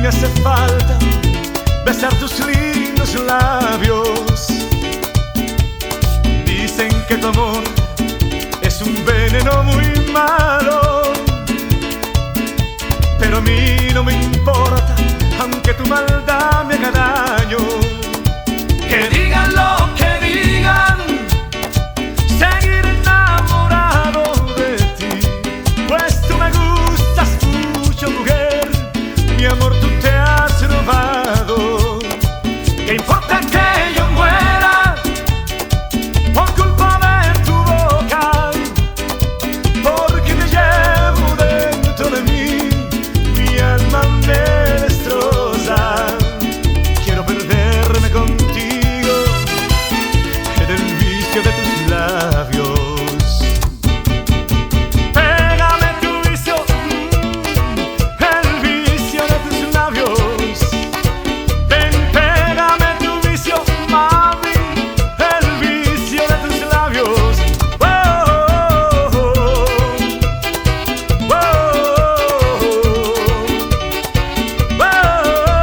me hace falta besar tus lindos labios. Dicen que tu amor es un veneno muy malo, pero a mí no me importa, aunque tu maldad me haga daño. Que digan lo que digan, seguir enamorado de ti, pues tú me gustas mucho, mujer. Mi amor, tú te has robado. ¿Qué importa que yo muera por culpa de tu boca? Porque te llevo dentro de mí, mi alma me destroza. Quiero perderme contigo en el vicio de tus labios. Pégame tu vicio, el vicio de tus labios. Ven, pégame tu vicio, mami, el vicio de tus labios. Oh, oh, oh, oh,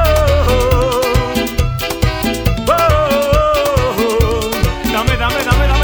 oh, oh, oh. Dame, dame, dame, dame.